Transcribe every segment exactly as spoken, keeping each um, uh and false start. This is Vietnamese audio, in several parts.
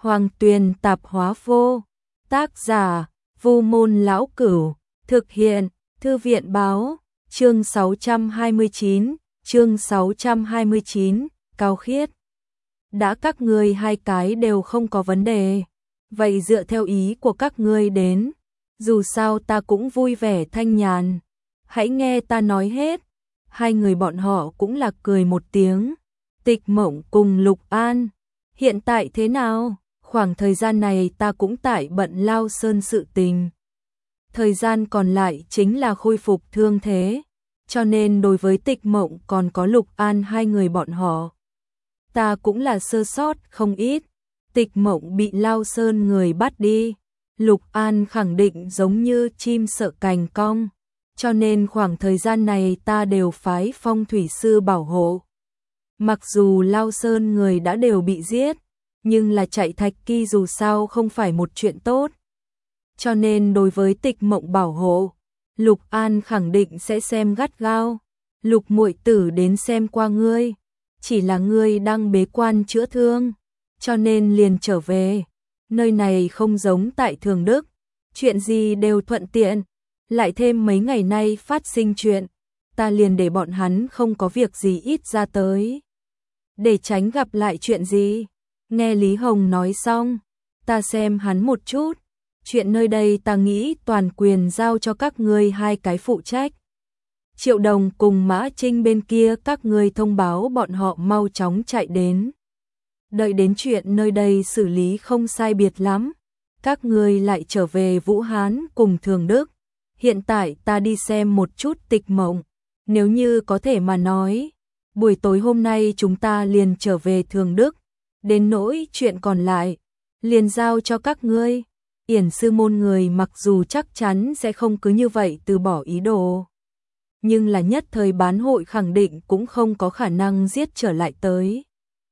Hoàng Tuyền Tạp Hóa Vô. Tác giả: Vu Môn Lão Cửu. Thực hiện: Thư viện Báo. Chương sáu trăm hai mươi chín, chương sáu trăm hai mươi chín, Cao Khiết. Đã các ngươi hai cái đều không có vấn đề, vậy dựa theo ý của các ngươi đến, dù sao ta cũng vui vẻ thanh nhàn. Hãy nghe ta nói hết. Hai người bọn họ cũng là cười một tiếng. Tịch Mộng cùng Lục An, hiện tại thế nào? Khoảng thời gian này ta cũng tại bận Lao Sơn sự tình. Thời gian còn lại chính là khôi phục thương thế, cho nên đối với Tịch Mộng còn có Lục An hai người bọn họ, ta cũng là sơ sót không ít. Tịch Mộng bị Lao Sơn người bắt đi, Lục An khẳng định giống như chim sợ cành cong, cho nên khoảng thời gian này ta đều phái phong thủy sư bảo hộ. Mặc dù Lao Sơn người đã đều bị giết, nhưng là chạy Thạch Kỳ dù sao không phải một chuyện tốt. Cho nên đối với Tịch Mộng bảo hộ, Lục An khẳng định sẽ xem gắt gao. Lục muội tử đến xem qua ngươi, chỉ là ngươi đang bế quan chữa thương, cho nên liền trở về. Nơi này không giống tại Thường Đức, chuyện gì đều thuận tiện, lại thêm mấy ngày nay phát sinh chuyện, ta liền để bọn hắn không có việc gì ít ra tới, để tránh gặp lại chuyện gì. Nghe Lý Hồng nói xong, ta xem hắn một chút, chuyện nơi đây ta nghĩ toàn quyền giao cho các ngươi hai cái phụ trách. Triệu Đồng cùng Mã Trinh bên kia các ngươi thông báo bọn họ mau chóng chạy đến. Đợi đến chuyện nơi đây xử lý không sai biệt lắm, các ngươi lại trở về Vũ Hán cùng Thường Đức. Hiện tại ta đi xem một chút Tịch Mộng, nếu như có thể mà nói, buổi tối hôm nay chúng ta liền trở về Thường Đức, đến nỗi chuyện còn lại, liền giao cho các ngươi. Yển sư môn người mặc dù chắc chắn sẽ không cứ như vậy từ bỏ ý đồ, nhưng là nhất thời bán hội khẳng định cũng không có khả năng giết trở lại tới.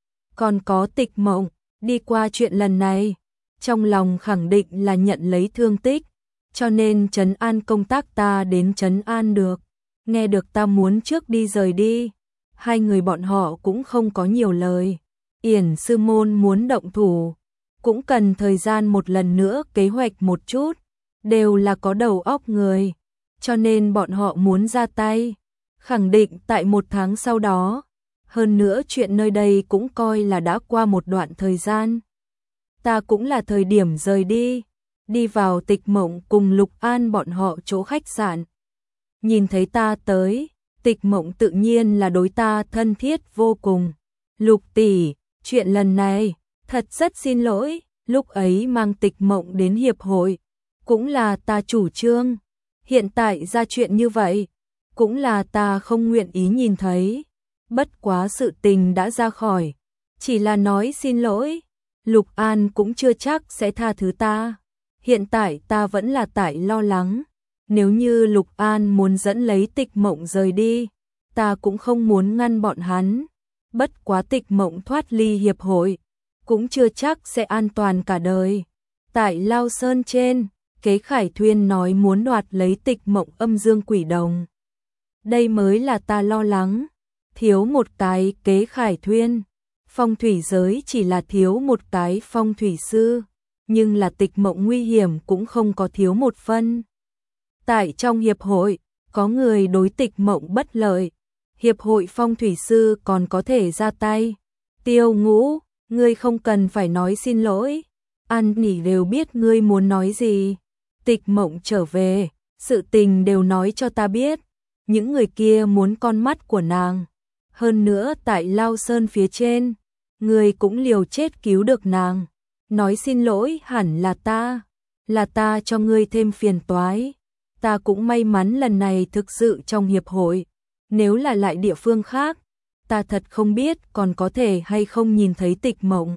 Còn có Tịch Mộng, đi qua chuyện lần này, trong lòng khẳng định là nhận lấy thương tích, cho nên trấn an công tác ta đến trấn an được. Nghe được ta muốn trước đi rời đi, hai người bọn họ cũng không có nhiều lời. Yển sư môn muốn động thủ, cũng cần thời gian một lần nữa kế hoạch một chút, đều là có đầu óc người, cho nên bọn họ muốn ra tay, khẳng định tại một tháng sau đó. Hơn nữa chuyện nơi đây cũng coi là đã qua một đoạn thời gian. Ta cũng là thời điểm rời đi, đi vào Tịch Mộng cùng Lục An bọn họ chỗ khách sạn. Nhìn thấy ta tới, Tịch Mộng tự nhiên là đối ta thân thiết vô cùng. Lục tỷ, chuyện lần này, thật rất xin lỗi, lúc ấy mang Tịch Mộng đến hiệp hội, cũng là ta chủ trương. Hiện tại ra chuyện như vậy, cũng là ta không nguyện ý nhìn thấy. Bất quá sự tình đã ra khỏi, chỉ là nói xin lỗi, Lục An cũng chưa chắc sẽ tha thứ ta. Hiện tại ta vẫn là tại lo lắng, nếu như Lục An muốn dẫn lấy Tịch Mộng rời đi, ta cũng không muốn ngăn bọn hắn. Bất quá Tịch Mộng thoát ly hiệp hội, cũng chưa chắc sẽ an toàn cả đời. Tại Lao Sơn trên, Kế Khải Thuyên nói muốn đoạt lấy Tịch Mộng âm dương quỷ đồng. Đây mới là ta lo lắng. Thiếu một cái Kế Khải Thuyên, phong thủy giới chỉ là thiếu một cái phong thủy sư, nhưng là Tịch Mộng nguy hiểm cũng không có thiếu một phân. Tại trong hiệp hội, có người đối Tịch Mộng bất lợi, hiệp hội phong thủy sư còn có thể ra tay. Tiêu Ngũ, ngươi không cần phải nói xin lỗi, An Nỉ đều biết ngươi muốn nói gì. Tịch Mộng trở về, sự tình đều nói cho ta biết, những người kia muốn con mắt của nàng. Hơn nữa tại Lao Sơn phía trên, người cũng liều chết cứu được nàng. Nói xin lỗi hẳn là ta, là ta cho ngươi thêm phiền toái. Ta cũng may mắn lần này thực sự trong hiệp hội, nếu là lại địa phương khác, ta thật không biết còn có thể hay không nhìn thấy Tịch Mộng.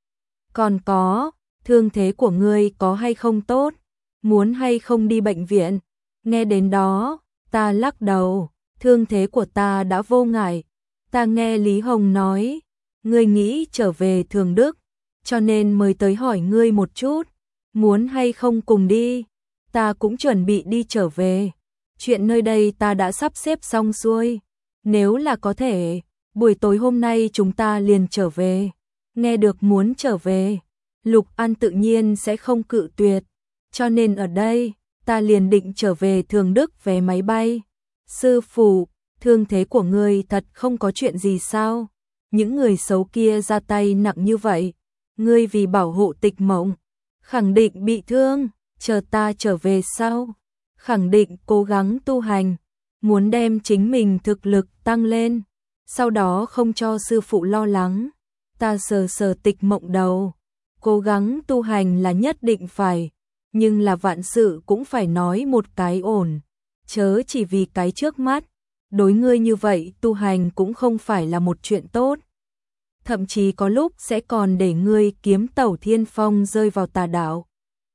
Còn có, thương thế của ngươi có hay không tốt, muốn hay không đi bệnh viện. Nghe đến đó, ta lắc đầu, thương thế của ta đã vô ngại. Ta nghe Lý Hồng nói, ngươi nghĩ trở về Thường Đức, cho nên mới tới hỏi ngươi một chút, muốn hay không cùng đi. Ta cũng chuẩn bị đi trở về, chuyện nơi đây ta đã sắp xếp xong xuôi, nếu là có thể, buổi tối hôm nay chúng ta liền trở về. Nghe được muốn trở về, Lục An tự nhiên sẽ không cự tuyệt, cho nên ở đây, ta liền định trở về Thường Đức vé máy bay. Sư phụ, thương thế của ngươi thật không có chuyện gì sao? Những người xấu kia ra tay nặng như vậy, ngươi vì bảo hộ Tịch Mộng, khẳng định bị thương, chờ ta trở về sau, khẳng định cố gắng tu hành, muốn đem chính mình thực lực tăng lên, sau đó không cho sư phụ lo lắng. Ta sờ sờ Tịch Mộng đầu, cố gắng tu hành là nhất định phải, nhưng là vạn sự cũng phải nói một cái ổn, chớ chỉ vì cái trước mắt, đối ngươi như vậy tu hành cũng không phải là một chuyện tốt. Thậm chí có lúc sẽ còn để ngươi kiếm tẩu thiên phong rơi vào tà đạo.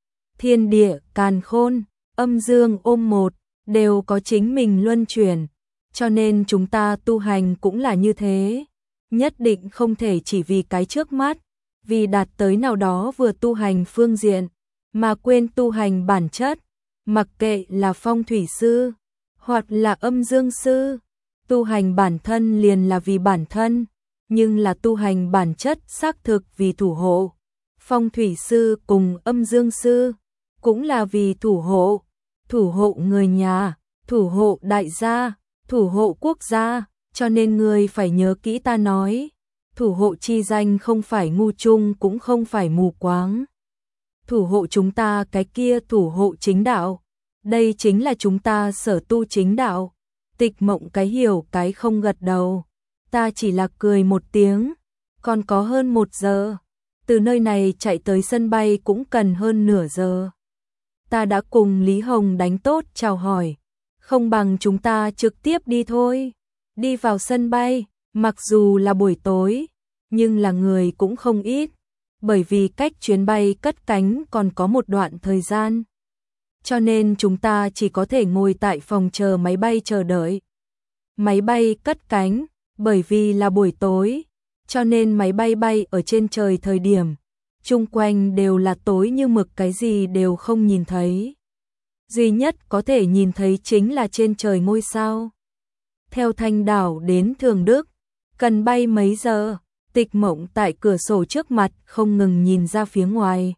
Thiên địa, càn khôn, âm dương ôm một, đều có chính mình luân chuyển, cho nên chúng ta tu hành cũng là như thế, nhất định không thể chỉ vì cái trước mắt, vì đạt tới nào đó vừa tu hành phương diện, mà quên tu hành bản chất, mặc kệ là phong thủy sư, hoặc là âm dương sư, tu hành bản thân liền là vì bản thân, nhưng là tu hành bản chất xác thực vì thủ hộ. Phong thủy sư cùng âm dương sư cũng là vì thủ hộ, thủ hộ người nhà, thủ hộ đại gia, thủ hộ quốc gia, cho nên người phải nhớ kỹ ta nói, thủ hộ chi danh không phải ngu chung cũng không phải mù quáng. Thủ hộ chúng ta cái kia thủ hộ chính đạo, đây chính là chúng ta sở tu chính đạo. Tịch Mộng cái hiểu cái không gật đầu, ta chỉ là cười một tiếng, còn có hơn một giờ, từ nơi này chạy tới sân bay cũng cần hơn nửa giờ. Ta đã cùng Lý Hồng đánh tốt chào hỏi, không bằng chúng ta trực tiếp đi thôi. Đi vào sân bay, mặc dù là buổi tối, nhưng là người cũng không ít, bởi vì cách chuyến bay cất cánh còn có một đoạn thời gian. Cho nên chúng ta chỉ có thể ngồi tại phòng chờ máy bay chờ đợi. Máy bay cất cánh, bởi vì là buổi tối, cho nên máy bay bay ở trên trời thời điểm, chung quanh đều là tối như mực, cái gì đều không nhìn thấy. Duy nhất có thể nhìn thấy chính là trên trời ngôi sao. Theo Thanh Đảo đến Thường Đức, cần bay mấy giờ? Tịch Mộng tại cửa sổ trước mặt không ngừng nhìn ra phía ngoài.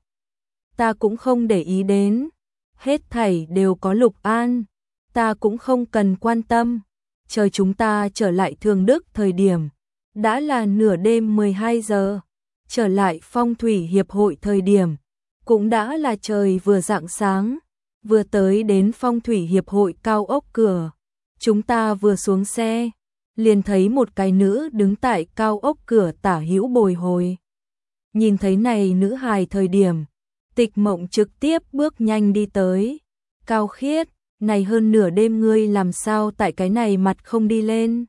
Ta cũng không để ý đến, hết thảy đều có Lục An, ta cũng không cần quan tâm. Chờ chúng ta trở lại Thường Đức thời điểm, đã là nửa đêm mười hai giờ, trở lại Phong thủy hiệp hội thời điểm, cũng đã là trời vừa rạng sáng, vừa tới đến Phong thủy hiệp hội cao ốc cửa. Chúng ta vừa xuống xe, liền thấy một cái nữ đứng tại cao ốc cửa tả hữu bồi hồi. Nhìn thấy này nữ hài thời điểm, Tịch Mộng trực tiếp bước nhanh đi tới. Cao Khiết, này hơn nửa đêm ngươi làm sao tại cái này mặt không đi lên?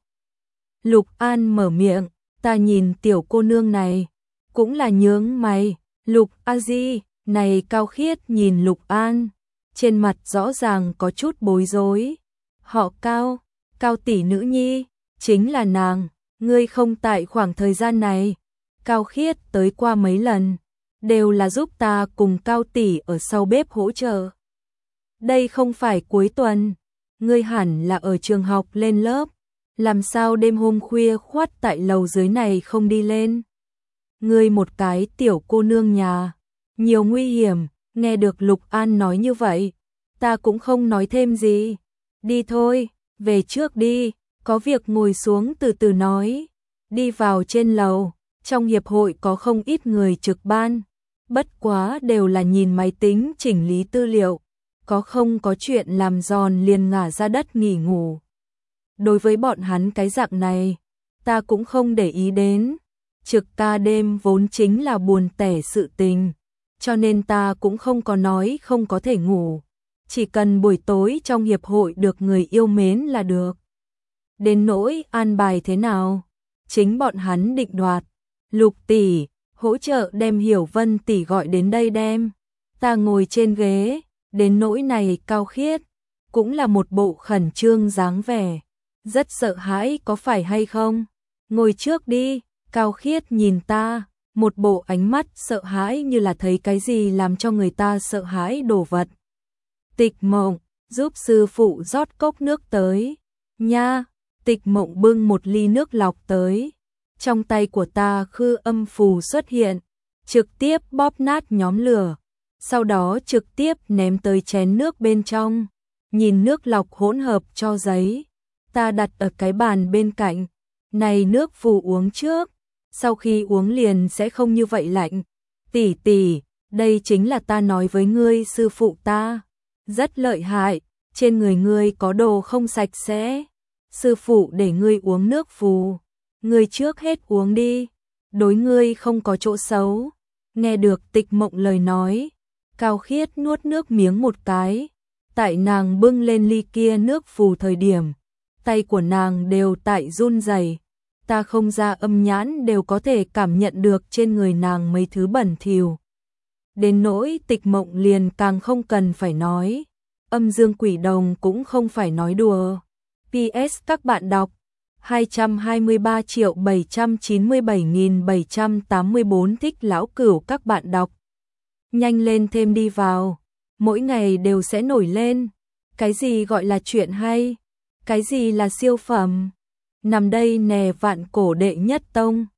Lục An mở miệng, ta nhìn tiểu cô nương này, cũng là nhướng mày. Lục A Di, này Cao Khiết nhìn Lục An, trên mặt rõ ràng có chút bối rối. Họ Cao, Cao tỷ nữ nhi, chính là nàng, ngươi không tại khoảng thời gian này. Cao Khiết tới qua mấy lần, đều là giúp ta cùng Cao tỷ ở sau bếp hỗ trợ. Đây không phải cuối tuần, ngươi hẳn là ở trường học lên lớp, làm sao đêm hôm khuya khoắt tại lầu dưới này không đi lên? Ngươi một cái tiểu cô nương nhà, nhiều nguy hiểm. Nghe được Lục An nói như vậy, ta cũng không nói thêm gì. Đi thôi, về trước đi, có việc ngồi xuống từ từ nói. Đi vào trên lầu, trong hiệp hội có không ít người trực ban, bất quá đều là nhìn máy tính chỉnh lý tư liệu, có không có chuyện làm giòn liền ngả ra đất nghỉ ngủ. Đối với bọn hắn cái dạng này, ta cũng không để ý đến, trực ca đêm vốn chính là buồn tẻ sự tình, cho nên ta cũng không có nói không có thể ngủ, chỉ cần buổi tối trong hiệp hội được người yêu mến là được. Đến nỗi an bài thế nào, chính bọn hắn định đoạt. Lục tỷ, hỗ trợ đem Hiểu Vân tỷ gọi đến đây đem. Ta ngồi trên ghế, đến nỗi này Cao Khiết, cũng là một bộ khẩn trương dáng vẻ, rất sợ hãi có phải hay không? Ngồi trước đi. Cao Khiết nhìn ta, một bộ ánh mắt sợ hãi như là thấy cái gì làm cho người ta sợ hãi đồ vật. Tịch Mộng, giúp sư phụ rót cốc nước tới. Nha, Tịch Mộng bưng một ly nước lọc tới. Trong tay của ta khư âm phù xuất hiện, trực tiếp bóp nát nhóm lửa, sau đó trực tiếp ném tới chén nước bên trong, nhìn nước lọc hỗn hợp cho giấy, ta đặt ở cái bàn bên cạnh, này nước phù uống trước, sau khi uống liền sẽ không như vậy lạnh. Tỷ tỷ, đây chính là ta nói với ngươi sư phụ ta, rất lợi hại, trên người ngươi có đồ không sạch sẽ, sư phụ để ngươi uống nước phù, ngươi trước hết uống đi, đối ngươi không có chỗ xấu. Nghe được Tịch Mộng lời nói, Cao Khiết nuốt nước miếng một cái, tại nàng bưng lên ly kia nước phù thời điểm, tay của nàng đều tại run rẩy, ta không ra âm nhãn đều có thể cảm nhận được trên người nàng mấy thứ bẩn thỉu. Đến nỗi Tịch Mộng liền càng không cần phải nói, âm dương quỷ đồng cũng không phải nói đùa. pê ét các bạn đọc hai trăm hai mươi ba triệu bảy trăm chín mươi bảy nghìn bảy trăm tám mươi tư thích lão cửu các bạn đọc. Nhanh lên thêm đi vào, mỗi ngày đều sẽ nổi lên. Cái gì gọi là chuyện hay? Cái gì là siêu phẩm? Nằm đây nè vạn cổ đệ nhất tông.